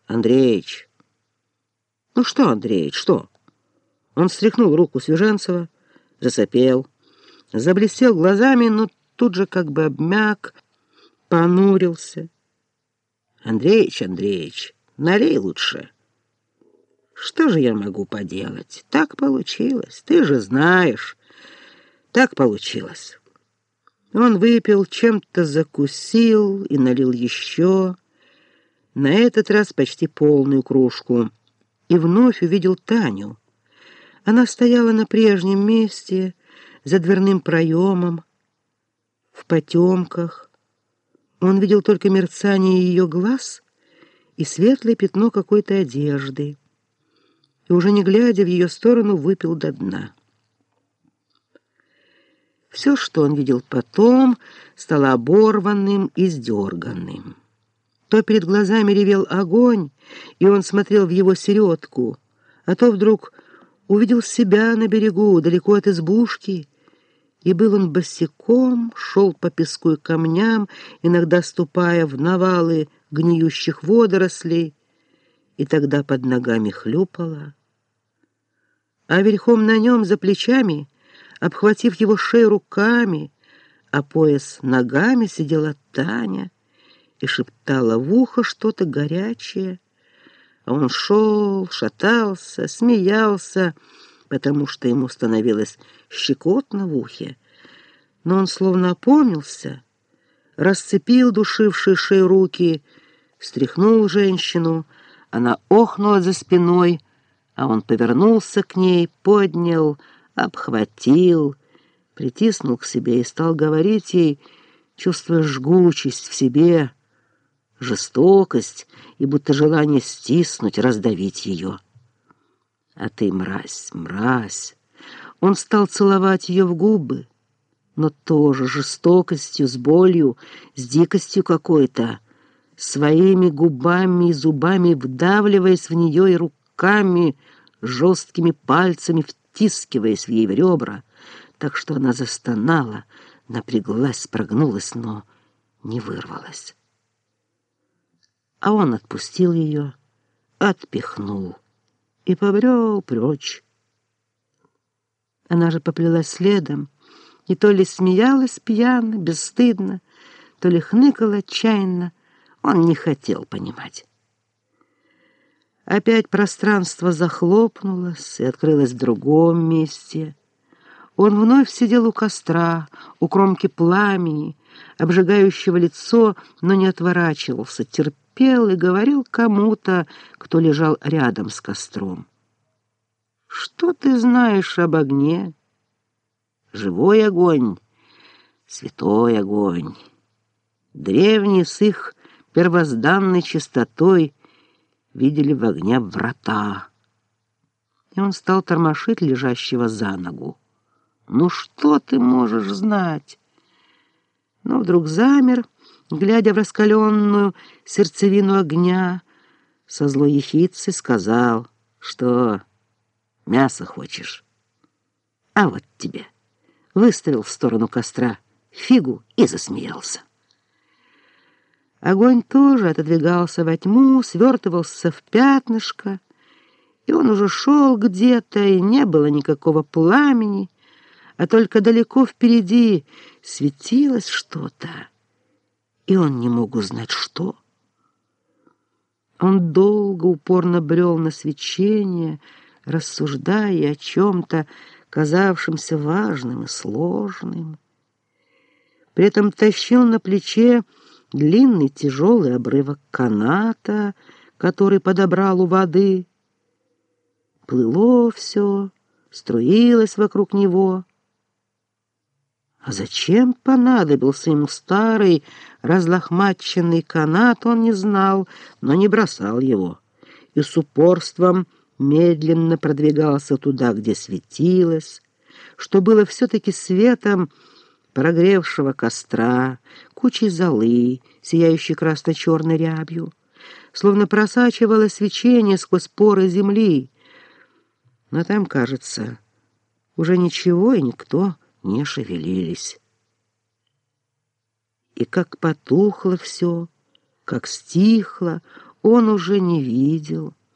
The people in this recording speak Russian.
Андреич! Ну что, Андреич, что? Он встряхнул руку Свеженцева, засопел, заблестел глазами, но тут же как бы обмяк, понурился. Андреич, Андреич, налей лучше. Что же я могу поделать? Так получилось, ты же знаешь. Так получилось. Он выпил, чем-то закусил и налил еще, на этот раз почти полную кружку, и вновь увидел Таню. Она стояла на прежнем месте, за дверным проемом, в потемках. Он видел только мерцание ее глаз и светлое пятно какой-то одежды, и уже не глядя в ее сторону, выпил до дна. Все, что он видел потом, стало оборванным и сдерганным. То перед глазами ревел огонь, и он смотрел в его середку, а то вдруг увидел себя на берегу, далеко от избушки, и был он босиком, шел по песку и камням, иногда ступая в навалы гниющих водорослей, и тогда под ногами хлюпало. А верхом на нем, за плечами, обхватив его шею руками, а пояс ногами, сидела Таня и шептала в ухо что-то горячее. А он шел, шатался, смеялся, потому что ему становилось щекотно в ухе. Но он словно опомнился, расцепил душившие шею руки, встряхнул женщину, она охнула за спиной, а он повернулся к ней, поднял, обхватил, притиснул к себе и стал говорить ей, чувствуя жгучесть в себе, жестокость и будто желание стиснуть, раздавить ее. «А ты мразь, мразь!» Он стал целовать ее в губы, но тоже жестокостью, с болью, с дикостью какой-то, своими губами и зубами вдавливаясь в нее и руками, жесткими пальцами втискиваясь в ей в ребра, так что она застонала, напряглась, прогнулась, но не вырвалась. А он отпустил ее, отпихнул и побрел прочь. Она же поплелась следом, и то ли смеялась пьяно, бесстыдно, то ли хныкала отчаянно, он не хотел понимать. Опять пространство захлопнулось и открылось в другом месте. Он вновь сидел у костра, у кромки пламени, обжигающего лицо, но не отворачивался, терпел и говорил кому-то, кто лежал рядом с костром. «Что ты знаешь об огне? Живой огонь, святой огонь. Древние с их первозданной чистотой видели в огне врата». И он стал тормошить лежащего за ногу. «Ну что ты можешь знать?» Но вдруг замер, глядя в раскаленную сердцевину огня, со злой ехидцей сказал: «Что, мясо хочешь? А вот тебе». Выставил в сторону костра фигу и засмеялся. Огонь тоже отодвигался во тьму, свертывался в пятнышко, и он уже шел где-то, и не было никакого пламени, а только далеко впереди светилось что-то, и он не мог узнать, что. Он долго, упорно брел на свечение, рассуждая о чем-то, казавшемся важным и сложным. При этом тащил на плече длинный тяжелый обрывок каната, который подобрал у воды. Плыло все, струилось вокруг него. А зачем понадобился ему старый разлохмаченный канат, он не знал, но не бросал его, и с упорством медленно продвигался туда, где светилось, что было все-таки светом прогревшего костра, кучей золы, сияющей красно-черной рябью, словно просачивалось свечение сквозь поры земли. Но там, кажется, уже ничего и никто не шевелились. И как потухло все, как стихло, он уже не видел.